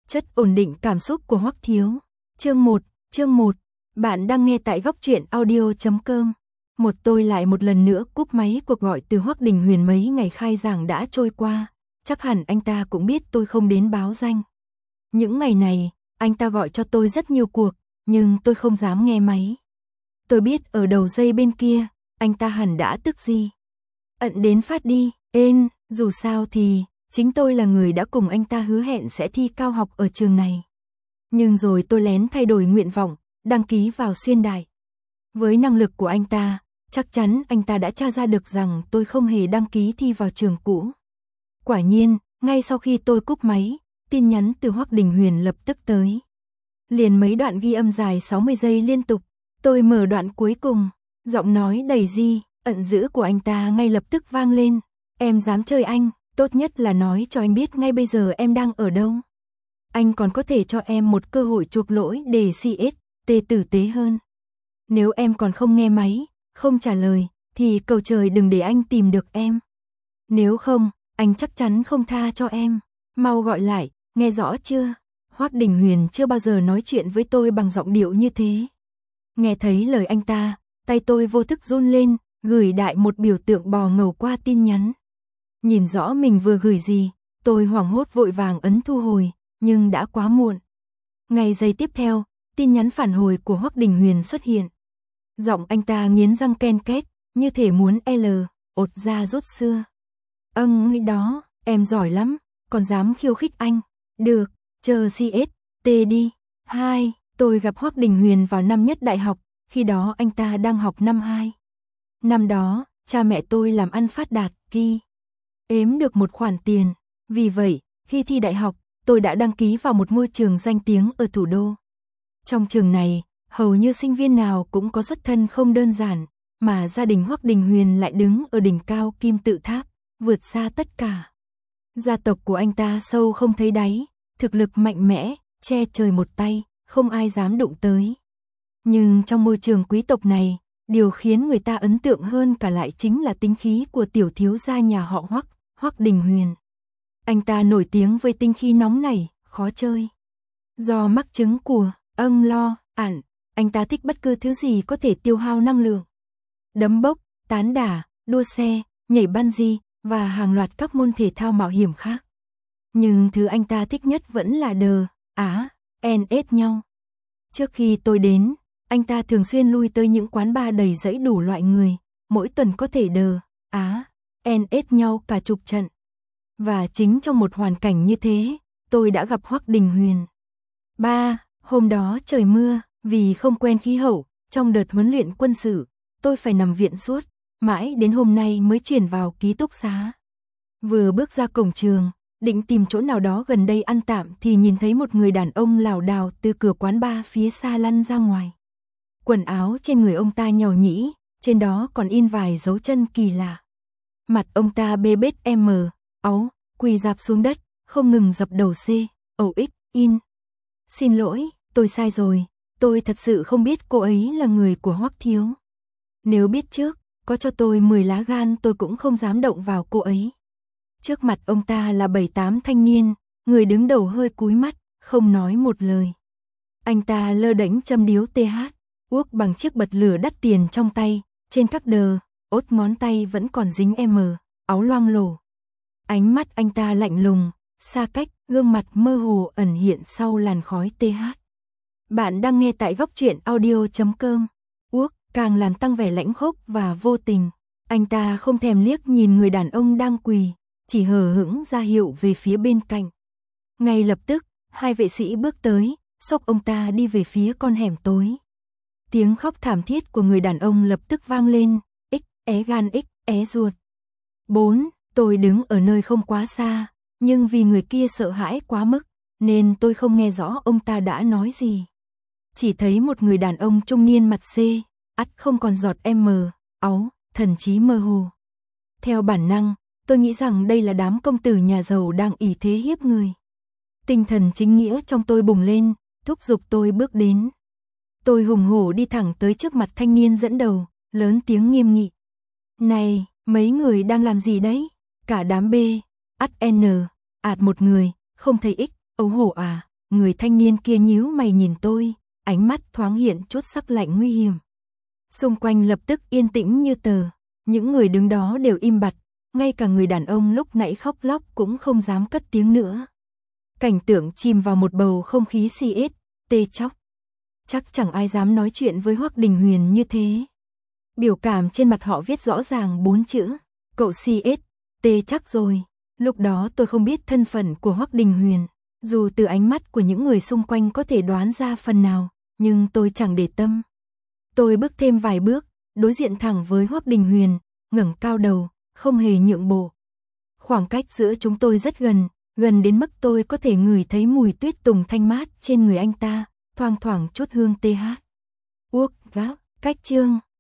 Chất ổn định cảm xúc của Hoắc Thiếu. Chương 1. Bạn đang nghe tại góc truyện audio.com. Tôi lại một lần nữa cúp máy cuộc gọi từ Hoắc Đình Huyền. Mấy ngày khai giảng đã trôi qua, chắc hẳn anh ta cũng biết tôi không đến báo danh. Những ngày này, anh ta gọi cho tôi rất nhiều cuộc, nhưng tôi không dám nghe máy. Tôi biết ở đầu dây bên kia, anh ta hẳn đã tức gì. Ận đến phát đi, dù sao thì chính tôi là người đã cùng anh ta hứa hẹn sẽ thi cao học ở trường này. Nhưng rồi tôi lén thay đổi nguyện vọng, đăng ký vào Xuyên Đại. Với năng lực của anh ta, chắc chắn anh ta đã tra ra được rằng tôi không hề đăng ký thi vào trường cũ. Quả nhiên, ngay sau khi tôi cúp máy, tin nhắn từ Hoắc Đình Huyền lập tức tới. Liền mấy đoạn ghi âm dài 60 giây liên tục, tôi mở đoạn cuối cùng, giọng nói đầy ẩn dữ của anh ta ngay lập tức vang lên. Em dám chơi anh, tốt nhất là nói cho anh biết ngay bây giờ em đang ở đâu. Anh còn có thể cho em một cơ hội chuộc lỗi để CST tử tế hơn. Nếu em còn không nghe máy, không trả lời, thì cầu trời đừng để anh tìm được em. Nếu không, anh chắc chắn không tha cho em. Mau gọi lại, nghe rõ chưa? Hoắc Đình Huyền chưa bao giờ nói chuyện với tôi bằng giọng điệu như thế. Nghe thấy lời anh ta, tay tôi vô thức run lên, gửi đại một biểu tượng bò ngầu qua tin nhắn. Nhìn rõ mình vừa gửi gì, tôi hoảng hốt vội vàng ấn thu hồi, nhưng đã quá muộn. Ngay giây tiếp theo, tin nhắn phản hồi của Hoắc Đình Huyền xuất hiện. Giọng anh ta nghiến răng ken két, như thể muốn ột ra rốt xưa. Đó, em giỏi lắm, còn dám khiêu khích anh. Được, chờ CST đi. 2. Tôi gặp Hoắc Đình Huyền vào năm nhất đại học, khi đó anh ta đang học năm 2. Năm đó, cha mẹ tôi làm ăn phát đạt, ếm được một khoản tiền. Vì vậy, khi thi đại học, tôi đã đăng ký vào một ngôi trường danh tiếng ở thủ đô. Trong trường này, hầu như sinh viên nào cũng có xuất thân không đơn giản, mà gia đình Hoắc Đình Huyền lại đứng ở đỉnh cao kim tự tháp, vượt xa tất cả. Gia tộc của anh ta sâu không thấy đáy, thực lực mạnh mẽ, che trời một tay, không ai dám đụng tới. Nhưng trong môi trường quý tộc này, điều khiến người ta ấn tượng hơn cả lại chính là tính khí của tiểu thiếu gia nhà họ Hoắc, Hoắc Đình Huyền. Anh ta nổi tiếng với tính khí nóng nảy, khó chơi. Do mắc chứng của anh ta thích bất cứ thứ gì có thể tiêu hao năng lượng. Đấm bốc, tán đả, đua xe, nhảy bungee và hàng loạt các môn thể thao mạo hiểm khác. Nhưng thứ anh ta thích nhất vẫn là nhau. Trước khi tôi đến, anh ta thường xuyên lui tới những quán bar đầy rẫy đủ loại người, mỗi tuần có thể nhau cả chục trận. Và chính trong một hoàn cảnh như thế, tôi đã gặp Hoắc Đình Huyền. 3. Hôm đó trời mưa, vì không quen khí hậu, trong đợt huấn luyện quân sự, tôi phải nằm viện suốt, mãi đến hôm nay mới chuyển vào ký túc xá. Vừa bước ra cổng trường, định tìm chỗ nào đó gần đây ăn tạm thì nhìn thấy một người đàn ông lảo đảo từ cửa quán bar phía xa lăn ra ngoài. Quần áo trên người ông ta nhàu nhĩ, trên đó còn in vài dấu chân kỳ lạ. Mặt ông ta bê bết quỳ rạp xuống đất, không ngừng dập đầu Xin lỗi, tôi sai rồi, tôi thật sự không biết cô ấy là người của Hoắc Thiếu. Nếu biết trước, có cho tôi 10 lá gan tôi cũng không dám động vào cô ấy. Trước mặt ông ta là 7-8 thanh niên, người đứng đầu hơi cúi mắt, không nói một lời. Anh ta lơ đễnh châm điếu uốc bằng chiếc bật lửa đắt tiền trong tay, trên các ngón tay vẫn còn dính áo loang lổ. Ánh mắt anh ta lạnh lùng, xa cách, gương mặt mơ hồ ẩn hiện sau làn khói Bạn đang nghe tại góc truyện audio.com. Uốc càng làm tăng vẻ lãnh khốc và vô tình. Anh ta không thèm liếc nhìn người đàn ông đang quỳ, chỉ hờ hững ra hiệu về phía bên cạnh. Ngay lập tức, 2 vệ sĩ bước tới, xốc ông ta đi về phía con hẻm tối. Tiếng khóc thảm thiết của người đàn ông lập tức vang lên, gan ruột. 4. Tôi đứng ở nơi không quá xa, nhưng vì người kia sợ hãi quá mức, nên tôi không nghe rõ ông ta đã nói gì. Chỉ thấy một người đàn ông trung niên mặt không còn giọt thần trí mơ hồ. Theo bản năng, tôi nghĩ rằng đây là đám công tử nhà giàu đang ỷ thế hiếp người. Tinh thần chính nghĩa trong tôi bùng lên, thúc giục tôi bước đến. Tôi hùng hổ đi thẳng tới trước mặt thanh niên dẫn đầu, lớn tiếng nghiêm nghị. Này, mấy người đang làm gì đấy? Cả đám một người, không thấy ấu hổ à? người thanh niên kia nhíu mày nhìn tôi, ánh mắt thoáng hiện chút sắc lạnh nguy hiểm. Xung quanh lập tức yên tĩnh như tờ, những người đứng đó đều im bặt, ngay cả người đàn ông lúc nãy khóc lóc cũng không dám cất tiếng nữa. Cảnh tượng chìm vào một bầu không khí si tê chóc. Chắc chẳng ai dám nói chuyện với Hoắc Đình Huyền như thế. Biểu cảm trên mặt họ viết rõ ràng 4 chữ, cậu tê chắc rồi. Lúc đó tôi không biết thân phận của Hoắc Đình Huyền, dù từ ánh mắt của những người xung quanh có thể đoán ra phần nào, nhưng tôi chẳng để tâm. Tôi bước thêm vài bước, đối diện thẳng với Hoắc Đình Huyền, ngẩng cao đầu, không hề nhượng bộ. Khoảng cách giữa chúng tôi rất gần, gần đến mức tôi có thể ngửi thấy mùi tuyết tùng thanh mát trên người anh ta, thoang thoảng chút hương TH. Uốc vác, cách chương